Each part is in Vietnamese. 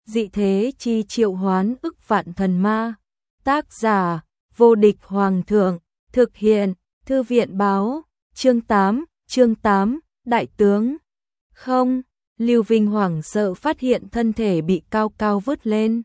dị thế chi triệu hoán ức vạn thần ma. Tác giả, vô địch hoàng thượng, thực hiện, thư viện báo, chương 8, đại tướng. Không, Lưu Vinh hoảng sợ phát hiện thân thể bị cao cao vứt lên.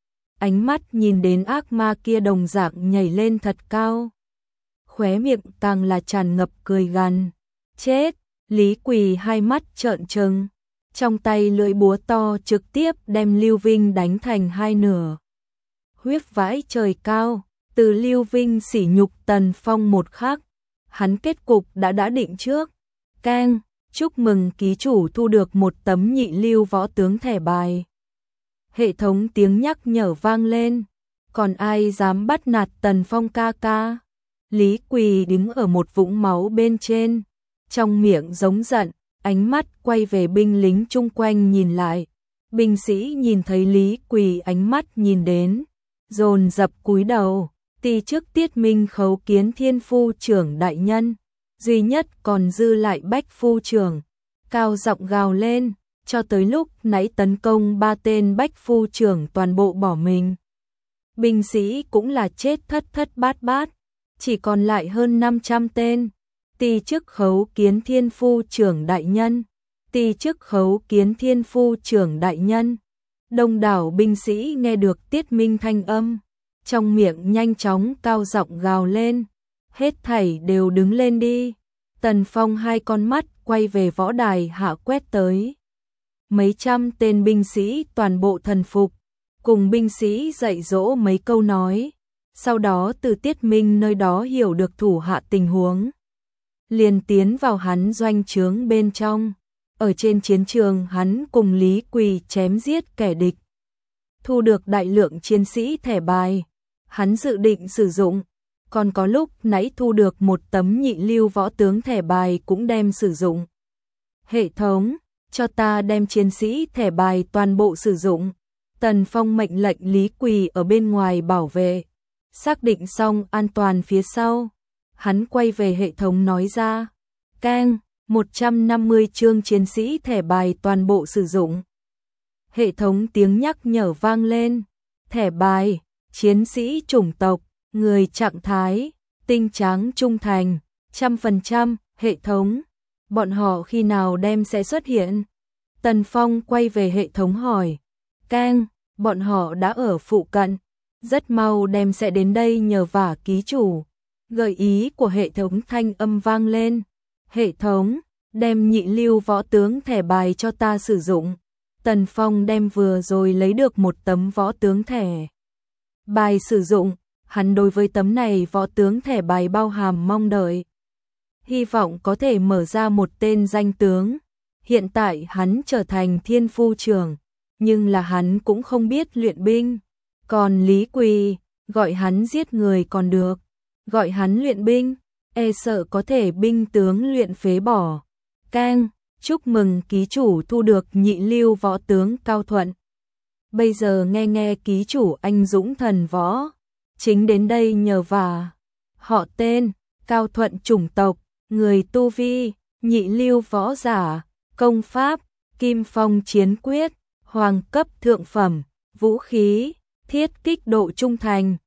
Ánh mắt nhìn đến ác ma kia đồng dạng nhảy lên thật cao. Khóe miệng càng là tràn ngập cười gằn. Chết, Lý Quỳ hai mắt trợn trừng. Trong tay lưỡi búa to trực tiếp đem Lưu Vinh đánh thành hai nửa. Huyết vãi trời cao, từ Lưu Vinh sỉ nhục Tần Phong một khắc. Hắn kết cục đã định trước. Keng, chúc mừng ký chủ thu được một tấm nhị lưu võ tướng thẻ bài. Hệ thống tiếng nhắc nhở vang lên. Còn ai dám bắt nạt Tần Phong ca ca? Lý Quỳ đứng ở một vũng máu bên trên. Trong miệng giống giận, ánh mắt quay về binh lính chung quanh nhìn lại. Binh sĩ nhìn thấy Lý Quỳ ánh mắt nhìn đến, dồn dập cúi đầu. Ti chức Tiết Minh khấu kiến Thiên phu trưởng đại nhân, duy nhất còn dư lại Bách phu trưởng, cao giọng gào lên, cho tới lúc nãy tấn công 3 tên Bách phu trưởng toàn bộ bỏ mình. Binh sĩ cũng là chết thất bát bát, chỉ còn lại hơn 500 tên. Ti chức khấu kiến Thiên phu trưởng đại nhân, ti chức khấu kiến Thiên phu trưởng đại nhân. Đông đảo binh sĩ nghe được Tiết Minh thanh âm, trong miệng nhanh chóng cao giọng gào lên, hết thảy đều đứng lên đi. Tần Phong hai con mắt quay về võ đài hạ quét tới. Mấy trăm tên binh sĩ toàn bộ thần phục, cùng binh sĩ dạy dỗ mấy câu nói, sau đó từ Tiết Minh nơi đó hiểu được thủ hạ tình huống. Liền tiến vào hắn doanh trướng bên trong. Ở trên chiến trường hắn cùng Lý Quỳ chém giết kẻ địch, thu được đại lượng chiến sĩ thẻ bài. Hắn dự định sử dụng, còn có lúc nãy thu được một tấm nhị lưu võ tướng thẻ bài cũng đem sử dụng. Hệ thống, cho ta đem chiến sĩ thẻ bài toàn bộ sử dụng. Tần Phong mệnh lệnh Lý Quỳ ở bên ngoài bảo vệ. Xác định xong an toàn phía sau, hắn quay về hệ thống nói ra. Keng, 150 chương chiến sĩ thẻ bài toàn bộ sử dụng. Hệ thống tiếng nhắc nhở vang lên. Thẻ bài, chiến sĩ chủng tộc, người trạng thái, tinh tráng trung thành, 100%, hệ thống. Bọn họ khi nào đem sẽ xuất hiện? Tần Phong quay về hệ thống hỏi. Keng, bọn họ đã ở phụ cận, rất mau đem sẽ đến đây nhờ vả ký chủ. Gợi ý của hệ thống thanh âm vang lên. Hệ thống, đem nhị lưu võ tướng thẻ bài cho ta sử dụng. Tần Phong đem vừa rồi lấy được một tấm võ tướng thẻ bài sử dụng. Hắn đối với tấm này võ tướng thẻ bài bao hàm mong đợi, hy vọng có thể mở ra một tên danh tướng. Hiện tại hắn trở thành Thiên phu trưởng, nhưng là hắn cũng không biết luyện binh. Còn Lý Quỳ, gọi hắn giết người còn được, gọi hắn luyện binh, e sợ có thể binh tướng luyện phế bỏ. Keng, chúc mừng ký chủ thu được nhị lưu võ tướng Cao Thuận. Bây giờ nghe ký chủ anh dũng thần võ, chính đến đây nhờ vả. Họ tên, Cao Thuận chủng tộc, người tu vi, nhị lưu võ giả, công pháp, Kim Phong chiến quyết, hoàng cấp thượng phẩm, vũ khí, thiết kích độ trung thành,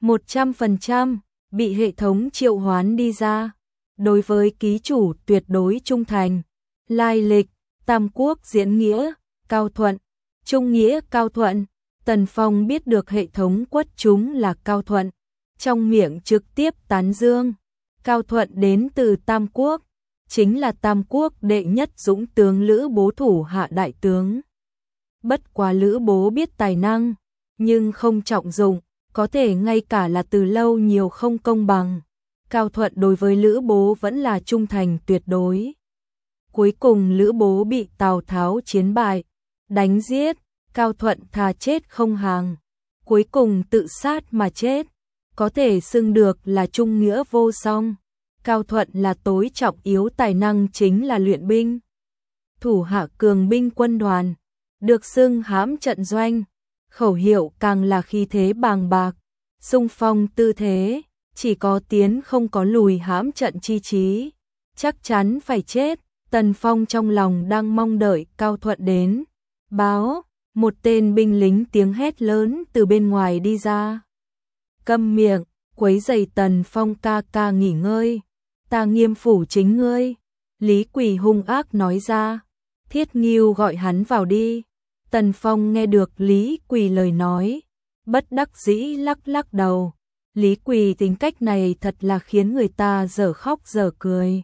100%, bị hệ thống triệu hoán đi ra. Đối với ký chủ tuyệt đối trung thành. Lai lịch, Tam Quốc diễn nghĩa, Cao Thuận, trung nghĩa Cao Thuận. Tần Phong biết được hệ thống quất chúng là Cao Thuận, trong miệng trực tiếp tán dương. Cao Thuận đến từ Tam Quốc, chính là Tam Quốc đệ nhất dũng tướng Lữ Bố thủ hạ đại tướng. Bất quá Lữ Bố biết tài năng, nhưng không trọng dụng, có thể ngay cả là từ lâu nhiều không công bằng. Cao Thuận đối với Lữ Bố vẫn là trung thành tuyệt đối. Cuối cùng Lữ Bố bị Tào Tháo chiến bại, đánh giết, Cao Thuận thà chết không hàng, cuối cùng tự sát mà chết, có thể xưng được là trung nghĩa vô song. Cao Thuận là tối trọng yếu tài năng chính là luyện binh. Thủ hạ cường binh quân đoàn, được xưng hãm trận doanh, khẩu hiệu càng là khí thế bàng bạc, xung phong tư thế, chỉ có tiến không có lùi hãm trận chi chí, chắc chắn phải chết. Tần Phong trong lòng đang mong đợi Cao Thuận đến báo, Một tên binh lính tiếng hét lớn từ bên ngoài đi ra. Câm miệng, quấy rầy Tần Phong ca ca nghỉ ngơi. Ta nghiêm phủ chính ngươi. Lý Quỳ hung ác nói ra. Thiết Ngưu gọi hắn vào đi. Tần Phong nghe được Lý Quỳ lời nói, bất đắc dĩ lắc lắc đầu. Lý Quỳ tính cách này thật là khiến người ta dở khóc dở cười.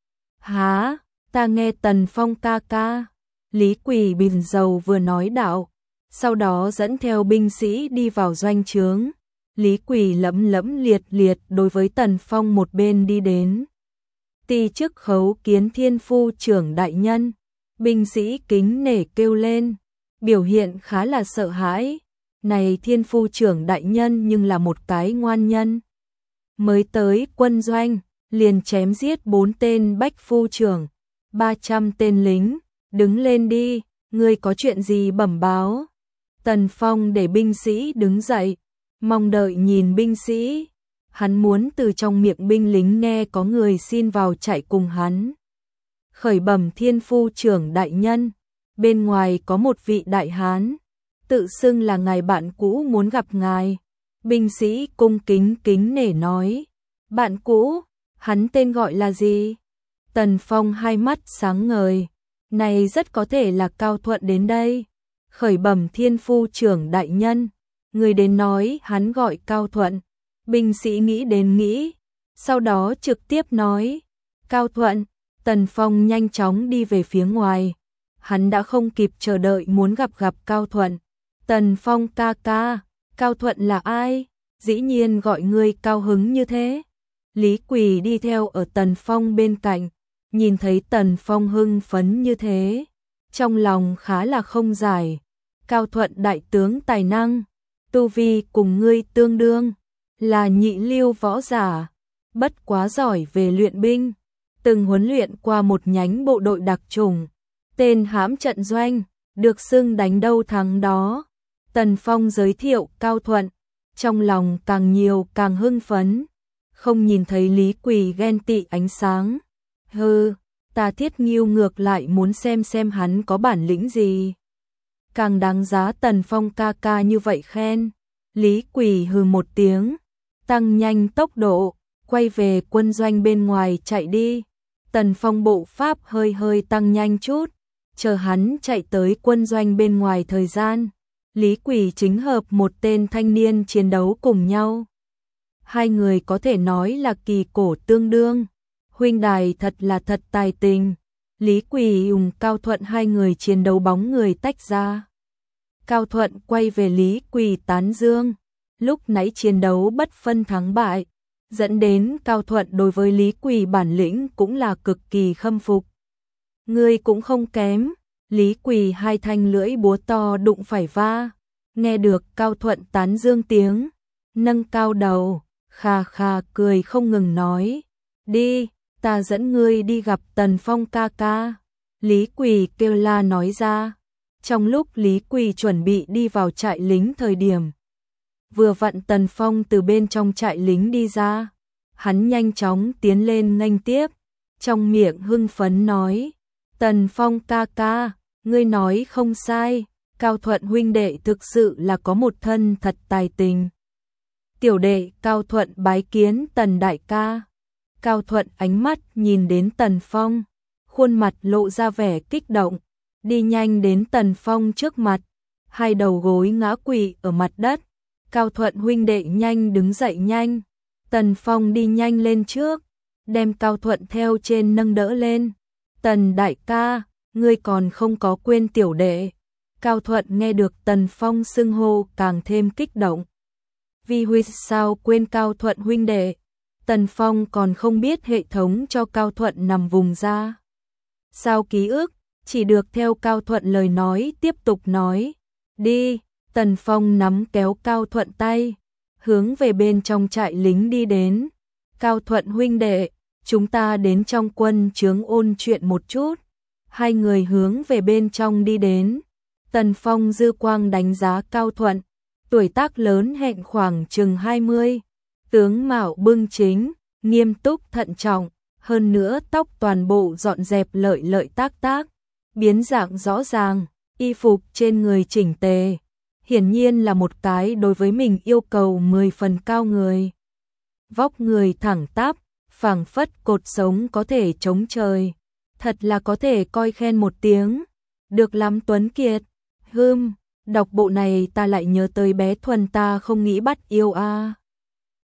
Hả, ta nghe Tần Phong ca ca. Lý Quỳ bình dầu vừa nói đạo, sau đó dẫn theo binh sĩ đi vào doanh trướng. Lý Quỳ lẫm lẫm liệt liệt đối với Tần Phong một bên đi đến. Ti chức khấu kiến Thiên Phu trưởng đại nhân. Binh sĩ kính nể kêu lên, biểu hiện khá là sợ hãi. Này Thiên Phu trưởng đại nhân nhưng là một cái ngoan nhân. Mới tới quân doanh, liền chém giết 4 tên bách phu trưởng, 300 tên lính. Đứng lên đi, ngươi có chuyện gì bẩm báo. Tần Phong để binh sĩ đứng dậy, mong đợi nhìn binh sĩ. Hắn muốn từ trong miệng binh lính nghe có người xin vào chạy cùng hắn. Khởi bẩm Thiên Phu trưởng đại nhân, bên ngoài có một vị đại hán, tự xưng là ngài bạn cũ muốn gặp ngài. Binh sĩ cung kính kính nể nói, bạn cũ, hắn tên gọi là gì? Tần Phong hai mắt sáng ngời, này rất có thể là Cao Thuận đến đây. Khởi bẩm Thiên Phu trưởng đại nhân, người đến nói hắn gọi Cao Thuận. Binh sĩ nghĩ đến nghĩ, sau đó trực tiếp nói, Cao Thuận. Tần Phong nhanh chóng đi về phía ngoài. Hắn đã không kịp chờ đợi muốn gặp Cao Thuận. Tần Phong ca ca, Cao Thuận là ai? Dĩ nhiên gọi ngươi cao hứng như thế. Lý Quỳ đi theo ở Tần Phong bên cạnh, nhìn thấy Tần Phong hưng phấn như thế, trong lòng khá là không giải. Cao Thuận đại tướng tài năng, tu vi cùng ngươi tương đương, là nhị lưu võ giả, bất quá giỏi về luyện binh, từng huấn luyện qua một nhánh bộ đội đặc chủng, tên hãm trận doanh, được xưng đánh đâu thắng đó. Tần Phong giới thiệu Cao Thuận, trong lòng càng nhiều càng hưng phấn, không nhìn thấy Lý Quỳ ghen tị ánh sáng. Hừ, ta Thiết Ngưu ngược lại muốn xem hắn có bản lĩnh gì. Càng đáng giá Tần Phong ca ca như vậy khen. Lý Quỳ hừ một tiếng, tăng nhanh tốc độ, quay về quân doanh bên ngoài chạy đi. Tần Phong bộ pháp hơi tăng nhanh chút, chờ hắn chạy tới quân doanh bên ngoài thời gian, Lý Quỳ chính hợp một tên thanh niên chiến đấu cùng nhau. Hai người có thể nói là kỳ cổ tương đương, huynh đài thật là thật tài tình. Lý Quỳ cùng Cao Thuận hai người chiến đấu bóng người tách ra. Cao Thuận quay về Lý Quỳ tán dương, lúc nãy chiến đấu bất phân thắng bại, dẫn đến Cao Thuận đối với Lý Quỳ bản lĩnh cũng là cực kỳ khâm phục. Ngươi cũng không kém. Lý Quỳ hai thanh lưỡi búa to đụng phải va, nghe được Cao Thuận tán dương tiếng, nâng cao đầu, kha kha cười không ngừng nói, đi, ta dẫn ngươi đi gặp Tần Phong ca ca. Lý Quỳ kêu la nói ra. Trong lúc Lý Quỳ chuẩn bị đi vào trại lính thời điểm, vừa vặn Tần Phong từ bên trong trại lính đi ra, hắn nhanh chóng tiến lên nghênh tiếp, trong miệng hưng phấn nói, Tần Phong ca ca, ngươi nói không sai, Cao Thuận huynh đệ thực sự là có một thân thật tài tình. Tiểu đệ Cao Thuận bái kiến Tần đại ca. Cao Thuận ánh mắt nhìn đến Tần Phong, khuôn mặt lộ ra vẻ kích động, đi nhanh đến Tần Phong trước mặt, hai đầu gối ngã quỵ ở mặt đất. Cao Thuận huynh đệ nhanh đứng dậy nhanh. Tần Phong đi nhanh lên trước, đem Cao Thuận theo trên nâng đỡ lên. Tần đại ca, ngươi còn không có quên tiểu đệ. Cao Thuận nghe được Tần Phong xưng hô càng thêm kích động. Vi huynh sao quên Cao Thuận huynh đệ? Tần Phong còn không biết hệ thống cho Cao Thuận nằm vùng ra sao ký ức, chỉ được theo Cao Thuận lời nói tiếp tục nói. Đi. Tần Phong nắm kéo Cao Thuận tay, hướng về bên trong trại lính đi đến. Cao Thuận huynh đệ, chúng ta đến trong quân trướng ôn chuyện một chút. Hai người hướng về bên trong đi đến. Tần Phong dư quang đánh giá Cao Thuận, tuổi tác lớn hẹn khoảng chừng 20, tướng mạo bưng chính, nghiêm túc thận trọng, hơn nữa tóc toàn bộ dọn dẹp lợi tác tác, biến dạng rõ ràng, y phục trên người chỉnh tề, hiển nhiên là một cái đối với mình yêu cầu 10 phần cao người. Vóc người thẳng tắp, phảng phất cột sống có thể chống trời, thật là có thể coi khen một tiếng. Được lắm Tuấn Kiệt. Đọc bộ này ta lại nhớ tới bé Thuần ta không nghĩ bắt yêu a.